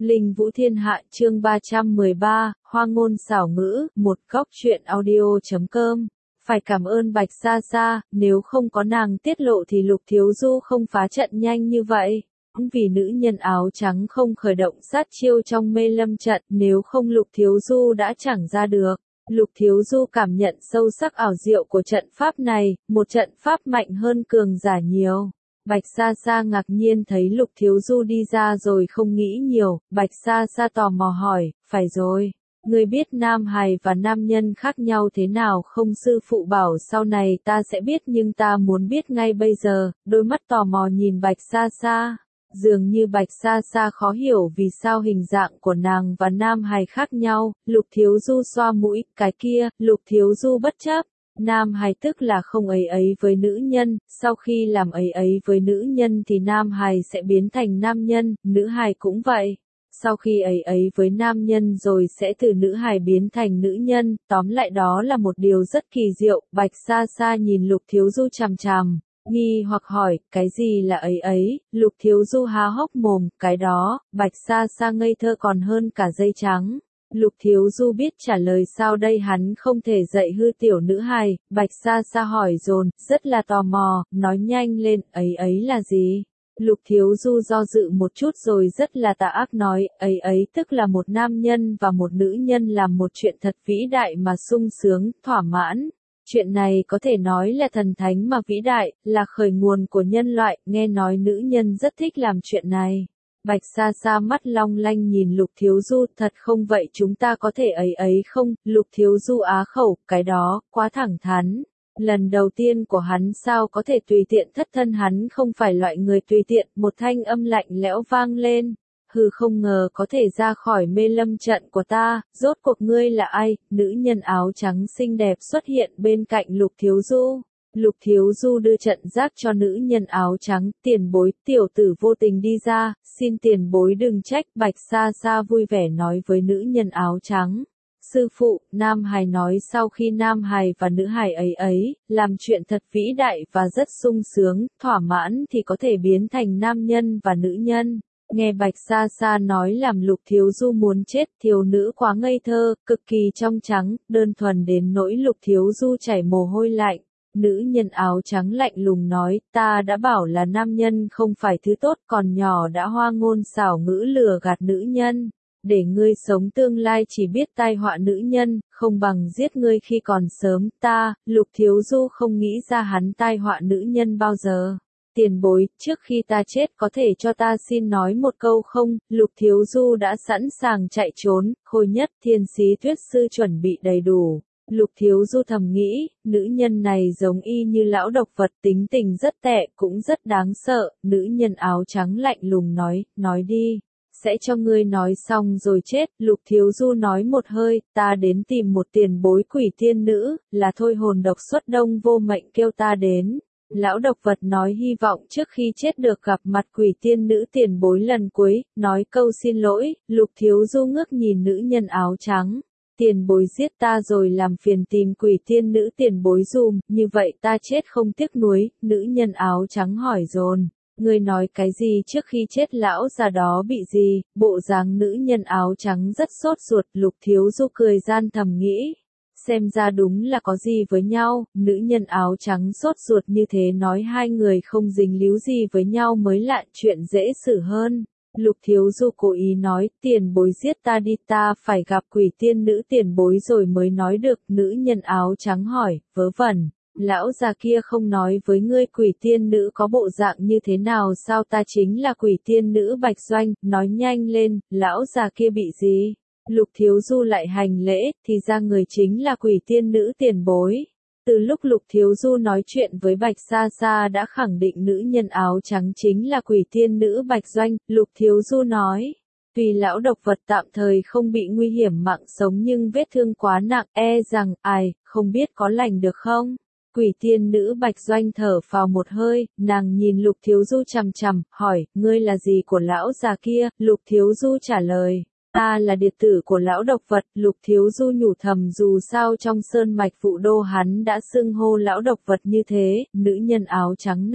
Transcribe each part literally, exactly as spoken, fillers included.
Linh Vũ Thiên Hạ chương ba trăm mười ba, Hoa ngôn xảo ngữ, một góc truyện audio.com. Phải cảm ơn Bạch Sa Sa, nếu không có nàng tiết lộ thì Lục Thiếu Du không phá trận nhanh như vậy. Vì nữ nhân áo trắng không khởi động sát chiêu trong mê lâm trận, nếu không Lục Thiếu Du đã chẳng ra được. Lục Thiếu Du cảm nhận sâu sắc ảo diệu của trận pháp này, một trận pháp mạnh hơn cường giả nhiều. Bạch Sa Sa ngạc nhiên thấy Lục Thiếu Du đi ra rồi không nghĩ nhiều, Bạch Sa Sa tò mò hỏi, phải rồi, ngươi biết nam hài và nam nhân khác nhau thế nào không? Sư phụ bảo sau này ta sẽ biết nhưng ta muốn biết ngay bây giờ. Đôi mắt tò mò nhìn Bạch Sa Sa, dường như Bạch Sa Sa khó hiểu vì sao hình dạng của nàng và nam hài khác nhau. Lục Thiếu Du xoa mũi, cái kia, Lục Thiếu Du bất chấp. Nam hài tức là không ấy ấy với nữ nhân, sau khi làm ấy ấy với nữ nhân thì nam hài sẽ biến thành nam nhân, nữ hài cũng vậy. Sau khi ấy ấy với nam nhân rồi sẽ từ nữ hài biến thành nữ nhân, tóm lại đó là một điều rất kỳ diệu. Bạch Sa Sa nhìn Lục Thiếu Du chằm chằm, nghi hoặc hỏi, cái gì là ấy ấy? Lục Thiếu Du há hốc mồm, cái đó. Bạch Sa Sa ngây thơ còn hơn cả dây trắng. Lục Thiếu Du biết trả lời sao đây, hắn không thể dạy hư tiểu nữ hài. Bạch Sa Sa hỏi dồn, rất là tò mò, nói nhanh lên, ấy ấy là gì? Lục Thiếu Du do dự một chút rồi rất là tà ác nói, ấy ấy tức là một nam nhân và một nữ nhân làm một chuyện thật vĩ đại mà sung sướng, thỏa mãn. Chuyện này có thể nói là thần thánh mà vĩ đại, là khởi nguồn của nhân loại, nghe nói nữ nhân rất thích làm chuyện này. Bạch Sa Sa mắt long lanh nhìn Lục Thiếu Du, thật không vậy chúng ta có thể ấy ấy không? Lục Thiếu Du á khẩu, cái đó, quá thẳng thắn. Lần đầu tiên của hắn sao có thể tùy tiện thất thân, hắn không phải loại người tùy tiện. Một thanh âm lạnh lẽo vang lên. Hừ, không ngờ có thể ra khỏi mê lâm trận của ta, rốt cuộc ngươi là ai? Nữ nhân áo trắng xinh đẹp xuất hiện bên cạnh Lục Thiếu Du. Lục Thiếu Du đưa trận giác cho nữ nhân áo trắng, tiền bối, tiểu tử vô tình đi ra, xin tiền bối đừng trách. Bạch Sa Sa vui vẻ nói với nữ nhân áo trắng. Sư phụ, nam hài nói sau khi nam hài và nữ hài ấy ấy, làm chuyện thật vĩ đại và rất sung sướng, thỏa mãn thì có thể biến thành nam nhân và nữ nhân. Nghe Bạch Sa Sa nói làm Lục Thiếu Du muốn chết, thiếu nữ quá ngây thơ, cực kỳ trong trắng, đơn thuần đến nỗi Lục Thiếu Du chảy mồ hôi lạnh. Nữ nhân áo trắng lạnh lùng nói, ta đã bảo là nam nhân không phải thứ tốt, còn nhỏ đã hoa ngôn xảo ngữ lừa gạt nữ nhân. Để ngươi sống tương lai chỉ biết tai họa nữ nhân, không bằng giết ngươi khi còn sớm. Ta, Lục Thiếu Du không nghĩ ra hắn tai họa nữ nhân bao giờ. Tiền bối, trước khi ta chết có thể cho ta xin nói một câu không? Lục Thiếu Du đã sẵn sàng chạy trốn, Khôi Nhất Thiên Sĩ Thuyết Sư chuẩn bị đầy đủ. Lục Thiếu Du thầm nghĩ, nữ nhân này giống y như lão độc vật, tính tình rất tệ, cũng rất đáng sợ. Nữ nhân áo trắng lạnh lùng nói, nói đi, sẽ cho ngươi nói xong rồi chết. Lục Thiếu Du nói một hơi, ta đến tìm một tiền bối quỷ tiên nữ, là thôi hồn độc xuất đông vô mệnh kêu ta đến. Lão độc vật nói hy vọng trước khi chết được gặp mặt quỷ tiên nữ tiền bối lần cuối, nói câu xin lỗi. Lục Thiếu Du ngước nhìn nữ nhân áo trắng. Tiền bối giết ta rồi làm phiền tìm quỷ tiên nữ tiền bối dùm, như vậy ta chết không tiếc nuối. Nữ nhân áo trắng hỏi dồn, ngươi nói cái gì trước khi chết lão già đó bị gì? Bộ dáng nữ nhân áo trắng rất sốt ruột. Lục Thiếu Du cười gian thầm nghĩ, xem ra đúng là có gì với nhau. Nữ nhân áo trắng sốt ruột như thế nói hai người không dính líu gì với nhau mới lạ, chuyện dễ xử hơn. Lục Thiếu Du cố ý nói, tiền bối giết ta đi, ta phải gặp quỷ tiên nữ tiền bối rồi mới nói được. Nữ nhân áo trắng hỏi, vớ vẩn, lão già kia không nói với ngươi quỷ tiên nữ có bộ dạng như thế nào sao? Ta chính là quỷ tiên nữ Bạch Doanh, nói nhanh lên, lão già kia bị gì? Lục Thiếu Du lại hành lễ, thì ra người chính là quỷ tiên nữ tiền bối. Từ lúc Lục Thiếu Du nói chuyện với Bạch Sa Sa đã khẳng định nữ nhân áo trắng chính là quỷ tiên nữ Bạch Doanh. Lục Thiếu Du nói, tuy lão độc vật tạm thời không bị nguy hiểm mạng sống nhưng vết thương quá nặng, e rằng, ai, không biết có lành được không? Quỷ tiên nữ Bạch Doanh thở phào một hơi, nàng nhìn Lục Thiếu Du chằm chằm, hỏi, ngươi là gì của lão già kia? Lục Thiếu Du trả lời, ta là điệt tử của lão độc vật. Lục Thiếu Du nhủ thầm dù sao trong sơn mạch Phụ Đô hắn đã xưng hô lão độc vật như thế. Nữ nhân áo trắng nạt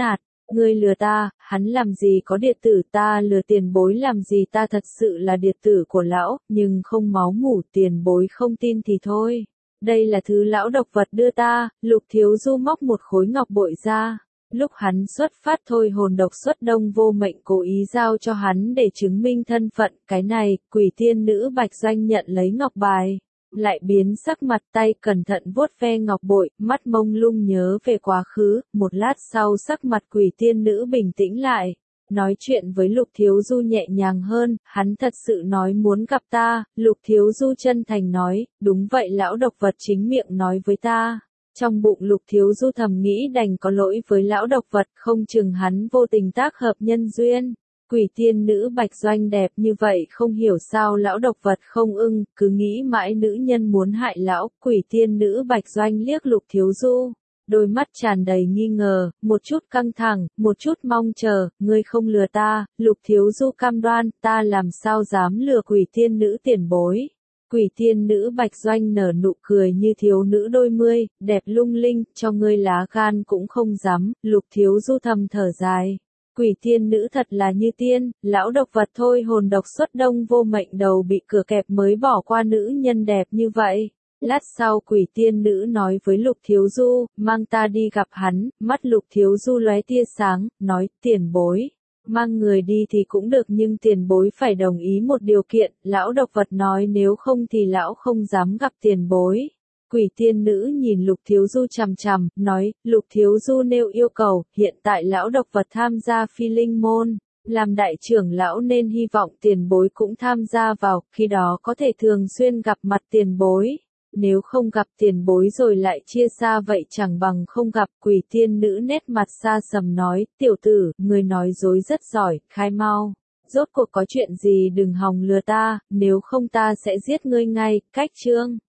Ngươi lừa ta, hắn làm gì có điện tử, ta lừa tiền bối làm gì, ta thật sự là điện tử của lão, nhưng không máu mủ, tiền bối không tin thì thôi. Đây là thứ lão độc vật đưa ta. Lục Thiếu Du móc một khối ngọc bội ra. Lúc hắn xuất phát thôi hồn độc xuất đông vô mệnh cố ý giao cho hắn để chứng minh thân phận, cái này, quỷ tiên nữ Bạch Doanh nhận lấy ngọc bài. Lại biến sắc mặt, tay cẩn thận vuốt ve ngọc bội, mắt mông lung nhớ về quá khứ, một lát sau sắc mặt quỷ tiên nữ bình tĩnh lại. Nói chuyện với Lục Thiếu Du nhẹ nhàng hơn, hắn thật sự nói muốn gặp ta. Lục Thiếu Du chân thành nói, đúng vậy, lão độc vật chính miệng nói với ta. Trong bụng Lục Thiếu Du thầm nghĩ đành có lỗi với lão độc vật, không chừng hắn vô tình tác hợp nhân duyên. Quỷ tiên nữ Bạch Doanh đẹp như vậy, không hiểu sao lão độc vật không ưng, cứ nghĩ mãi nữ nhân muốn hại lão. Quỷ tiên nữ Bạch Doanh liếc Lục Thiếu Du, đôi mắt tràn đầy nghi ngờ, một chút căng thẳng, một chút mong chờ. Ngươi không lừa ta. Lục Thiếu Du cam đoan, ta làm sao dám lừa quỷ tiên nữ tiền bối. Quỷ tiên nữ Bạch Doanh nở nụ cười như thiếu nữ đôi mươi, đẹp lung linh, cho ngươi lá gan cũng không dám. Lục Thiếu Du thầm thở dài. Quỷ tiên nữ thật là như tiên, lão độc vật thôi hồn độc xuất đông vô mệnh đầu bị cửa kẹp mới bỏ qua nữ nhân đẹp như vậy. Lát sau quỷ tiên nữ nói với Lục Thiếu Du, mang ta đi gặp hắn. Mắt Lục Thiếu Du lóe tia sáng, nói, tiền bối. Mang người đi thì cũng được nhưng tiền bối phải đồng ý một điều kiện. Lão độc vật nói nếu không thì lão không dám gặp tiền bối. Quỷ tiên nữ nhìn Lục Thiếu Du chằm chằm, nói, Lục Thiếu Du nêu yêu cầu, hiện tại lão độc vật tham gia phi linh môn. Làm đại trưởng lão nên hy vọng tiền bối cũng tham gia vào, khi đó có thể thường xuyên gặp mặt tiền bối. Nếu không gặp tiền bối rồi lại chia xa vậy chẳng bằng không gặp. Quỷ tiên nữ nét mặt xa sầm nói, tiểu tử, người nói dối rất giỏi, khai mau. Rốt cuộc có chuyện gì đừng hòng lừa ta, nếu không ta sẽ giết ngươi ngay. Cách chương